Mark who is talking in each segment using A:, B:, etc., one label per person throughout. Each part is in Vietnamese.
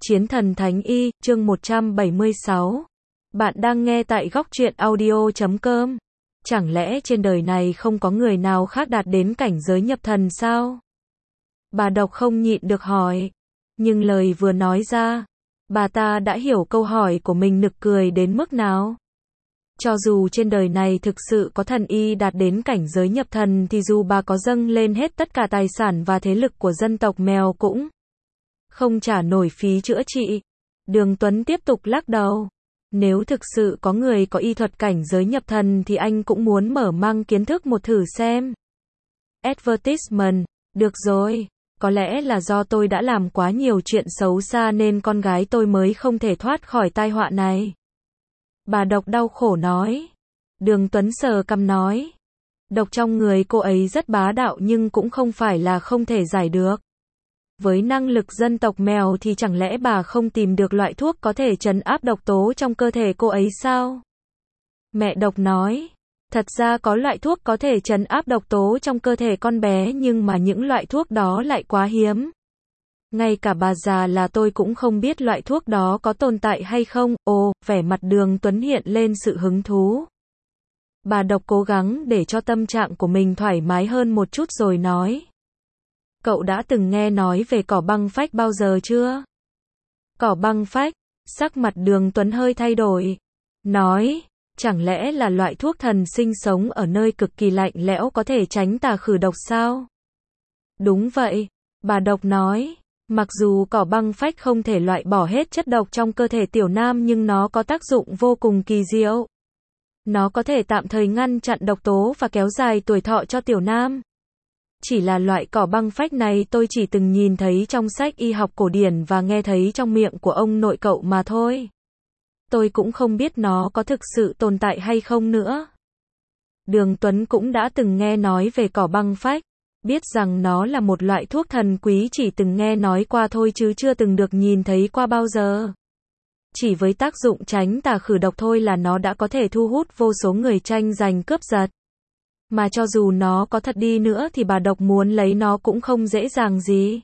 A: Chiến thần Thánh Y, chương 176. Bạn đang nghe tại góc truyện audio.com. Chẳng lẽ trên đời này không có người nào khác đạt đến cảnh giới nhập thần sao? Bà độc không nhịn được hỏi. Nhưng lời vừa nói ra, bà ta đã hiểu câu hỏi của mình nực cười đến mức nào. Cho dù trên đời này thực sự có thần y đạt đến cảnh giới nhập thần thì dù bà có dâng lên hết tất cả tài sản và thế lực của dân tộc mèo cũng không trả nổi phí chữa trị. Đường Tuấn tiếp tục lắc đầu. Nếu thực sự có người có y thuật cảnh giới nhập thần thì anh cũng muốn mở mang kiến thức một thử xem. Advertisement, được rồi. Có lẽ là do tôi đã làm quá nhiều chuyện xấu xa nên con gái tôi mới không thể thoát khỏi tai họa này. Bà độc đau khổ nói. Đường Tuấn sờ cằm nói. Độc trong người cô ấy rất bá đạo nhưng cũng không phải là không thể giải được. Với năng lực dân tộc mèo thì chẳng lẽ bà không tìm được loại thuốc có thể trấn áp độc tố trong cơ thể cô ấy sao? Mẹ độc nói. Thật ra có loại thuốc có thể trấn áp độc tố trong cơ thể con bé nhưng mà những loại thuốc đó lại quá hiếm. Ngay cả bà già là tôi cũng không biết loại thuốc đó có tồn tại hay không. Ồ, vẻ mặt Đường Tuấn hiện lên sự hứng thú. Bà độc cố gắng để cho tâm trạng của mình thoải mái hơn một chút rồi nói. Cậu đã từng nghe nói về cỏ băng phách bao giờ chưa? Cỏ băng phách, sắc mặt Đường Tuấn hơi thay đổi. Nói, chẳng lẽ là loại thuốc thần sinh sống ở nơi cực kỳ lạnh lẽo có thể tránh tà khử độc sao? Đúng vậy, bà độc nói. Mặc dù cỏ băng phách không thể loại bỏ hết chất độc trong cơ thể Tiểu Nam nhưng nó có tác dụng vô cùng kỳ diệu. Nó có thể tạm thời ngăn chặn độc tố và kéo dài tuổi thọ cho Tiểu Nam. Chỉ là loại cỏ băng phách này tôi chỉ từng nhìn thấy trong sách y học cổ điển và nghe thấy trong miệng của ông nội cậu mà thôi. Tôi cũng không biết nó có thực sự tồn tại hay không nữa. Đường Tuấn cũng đã từng nghe nói về cỏ băng phách. Biết rằng nó là một loại thuốc thần quý chỉ từng nghe nói qua thôi chứ chưa từng được nhìn thấy qua bao giờ. Chỉ với tác dụng tránh tà khử độc thôi là nó đã có thể thu hút vô số người tranh giành cướp giật. Mà cho dù nó có thật đi nữa thì bà độc muốn lấy nó cũng không dễ dàng gì.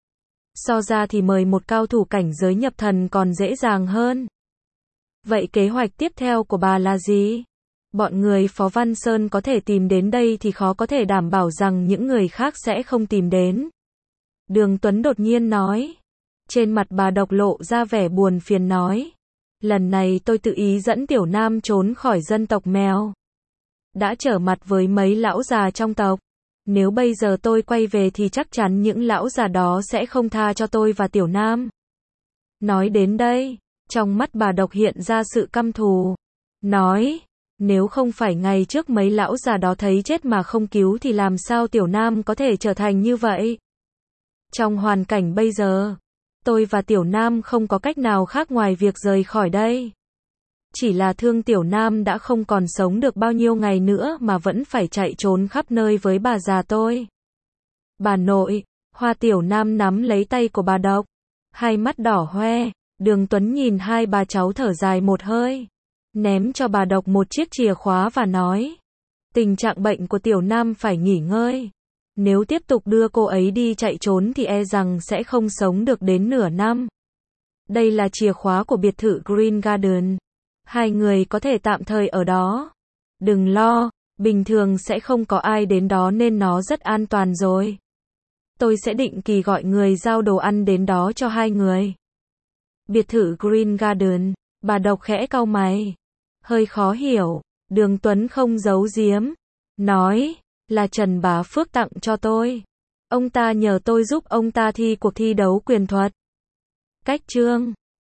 A: So ra thì mời một cao thủ cảnh giới nhập thần còn dễ dàng hơn. Vậy kế hoạch tiếp theo của bà là gì? Bọn người Phó Văn Sơn có thể tìm đến đây thì khó có thể đảm bảo rằng những người khác sẽ không tìm đến. Đường Tuấn đột nhiên nói. Trên mặt bà độc lộ ra vẻ buồn phiền nói. Lần này tôi tự ý dẫn Tiểu Nam trốn khỏi dân tộc mèo. Đã trở mặt với mấy lão già trong tộc. Nếu bây giờ tôi quay về thì chắc chắn những lão già đó sẽ không tha cho tôi và Tiểu Nam. Nói đến đây, trong mắt bà độc hiện ra sự căm thù. Nói, nếu không phải ngày trước mấy lão già đó thấy chết mà không cứu thì làm sao Tiểu Nam có thể trở thành như vậy? Trong hoàn cảnh bây giờ, tôi và Tiểu Nam không có cách nào khác ngoài việc rời khỏi đây. Chỉ là thương Tiểu Nam đã không còn sống được bao nhiêu ngày nữa mà vẫn phải chạy trốn khắp nơi với bà già tôi. Bà nội, Hoa Tiểu Nam nắm lấy tay của bà độc. Hai mắt đỏ hoe, Đường Tuấn nhìn hai bà cháu thở dài một hơi. Ném cho bà độc một chiếc chìa khóa và nói. Tình trạng bệnh của Tiểu Nam phải nghỉ ngơi. Nếu tiếp tục đưa cô ấy đi chạy trốn thì e rằng sẽ không sống được đến nửa năm. Đây là chìa khóa của biệt thự Green Garden. Hai người có thể tạm thời ở đó. Đừng lo, bình thường sẽ không có ai đến đó nên nó rất an toàn rồi. Tôi sẽ định kỳ gọi người giao đồ ăn đến đó cho hai người. Biệt thự Green Garden, bà độc khẽ cau mày. Hơi khó hiểu, Đường Tuấn không giấu giếm. Nói, là Trần Bá Phước tặng cho tôi. Ông ta nhờ tôi giúp ông ta thi cuộc thi đấu quyền thuật. Cách chương